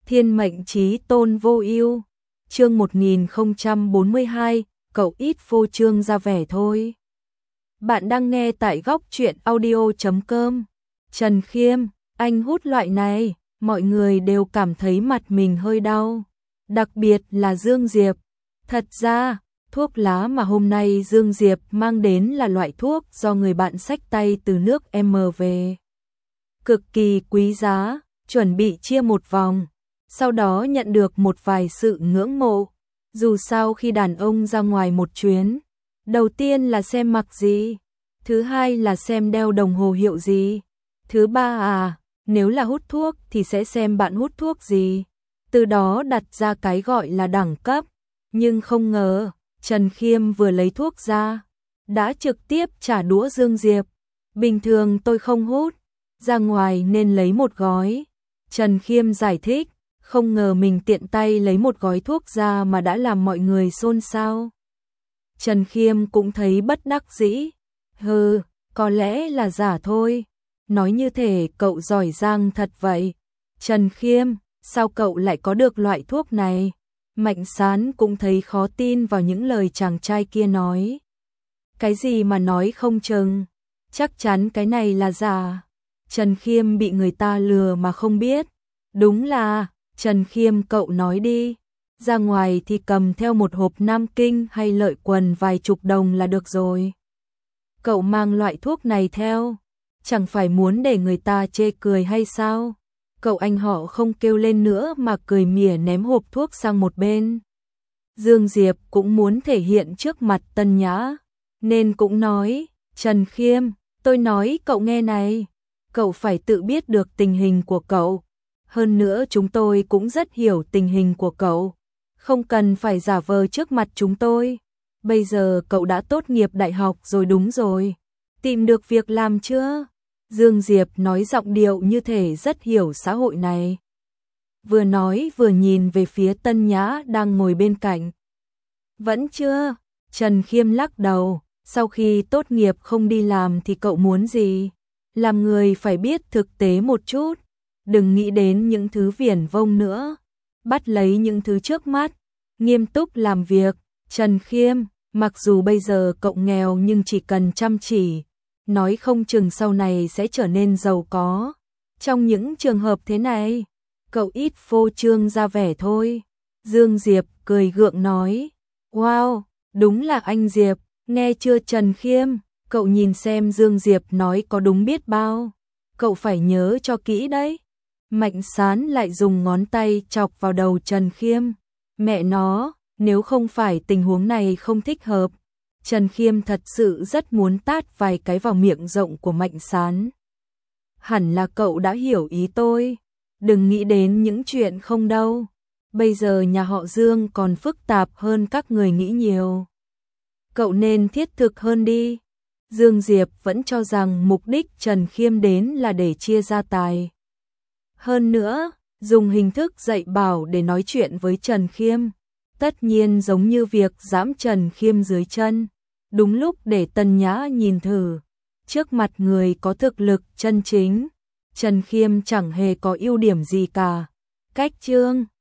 Thiên mệnh chí tôn vô ưu. Chương 1042, cậu ít phô trương ra vẻ thôi. Bạn đang nghe tại góc truyện audio.com. Trần Khiêm, anh hút loại này, mọi người đều cảm thấy mặt mình hơi đau. Đặc biệt là Dương Diệp. Thật ra, thuốc lá mà hôm nay Dương Diệp mang đến là loại thuốc do người bạn xách tay từ nước M về. Cực kỳ quý giá, chuẩn bị chia một vòng. Sau đó nhận được một vài sự ngưỡng mộ. Dù sao khi đàn ông ra ngoài một chuyến, đầu tiên là xem mặc gì, thứ hai là xem đeo đồng hồ hiệu gì, thứ ba nếu là hút thuốc thì sẽ xem bạn hút thuốc gì. Từ đó đặt ra cái gọi là đẳng cấp. Nhưng không ngờ, Trần Khiêm vừa lấy thuốc ra, đã trực tiếp trả đũa Dương Diệp. Bình thường tôi không hút, ra ngoài nên lấy một gói. Trần Khiêm giải thích, không ngờ mình tiện tay lấy một gói thuốc ra mà đã làm mọi người xôn xao. Trần Khiêm cũng thấy bất đắc dĩ. Có lẽ là giả thôi. Nói như thể cậu giỏi giang thật vậy. Trần Khiêm, sao cậu lại có được loại thuốc này? Mạnh Sán cũng thấy khó tin vào những lời chàng trai kia nói. Cái gì mà nói không chừng, chắc chắn cái này là giả. Trần Khiêm bị người ta lừa mà không biết. Đúng là, Trần Khiêm cậu nói đi, ra ngoài thì cầm theo một hộp Nam Kinh hay Lợi Quần vài chục đồng là được rồi. Cậu mang loại thuốc này theo, chẳng phải muốn để người ta chê cười hay sao? Cậu anh họ không kêu lên nữa mà cười mỉa ném hộp thuốc sang một bên. Dương Diệp cũng muốn thể hiện trước mặt Tân Nhã, nên cũng nói, Trần Khiêm, tôi nói cậu nghe này, cậu phải tự biết được tình hình của cậu. Hơn nữa chúng tôi cũng rất hiểu tình hình của cậu, không cần phải giả vờ trước mặt chúng tôi. Bây giờ cậu đã tốt nghiệp đại học rồi đúng rồi, tìm được việc làm chưa? Dương Diệp nói giọng điệu như thể rất hiểu xã hội này. Vừa nói vừa nhìn về phía Tân Nhã đang ngồi bên cạnh. Vẫn chưa, Trần Khiêm lắc đầu, sau khi tốt nghiệp không đi làm thì cậu muốn gì? Làm người phải biết thực tế một chút. Đừng nghĩ đến những thứ viển vông nữa, bắt lấy những thứ trước mắt, nghiêm túc làm việc. Trần Khiêm, mặc dù bây giờ cậu nghèo nhưng chỉ cần chăm chỉ, nói không chừng sau này sẽ trở nên giàu có. Trong những trường hợp thế này, cậu ít phô trương ra vẻ thôi. Dương Diệp cười gượng nói, wow, đúng là anh Diệp, nghe chưa Trần Khiêm, cậu nhìn xem Dương Diệp nói có đúng biết bao, cậu phải nhớ cho kỹ đấy. Mạnh Sán lại dùng ngón tay chọc vào đầu Trần Khiêm. Mẹ nó, nếu không phải tình huống này không thích hợp, Trần Khiêm thật sự rất muốn tát vài cái vào miệng rộng của Mạnh Sán. Hẳn là cậu đã hiểu ý tôi, đừng nghĩ đến những chuyện không đâu. Bây giờ nhà họ Dương còn phức tạp hơn các người nghĩ nhiều. Cậu nên thiết thực hơn đi. Dương Diệp vẫn cho rằng mục đích Trần Khiêm đến là để chia gia tài. Hơn nữa, dùng hình thức dạy bảo để nói chuyện với Trần Khiêm. Tất nhiên giống như việc giẫm Trần Khiêm dưới chân. Đúng lúc để Tân Nhã nhìn thử. Trước mặt người có thực lực chân chính, Trần Khiêm chẳng hề có ưu điểm gì cả. Cách chương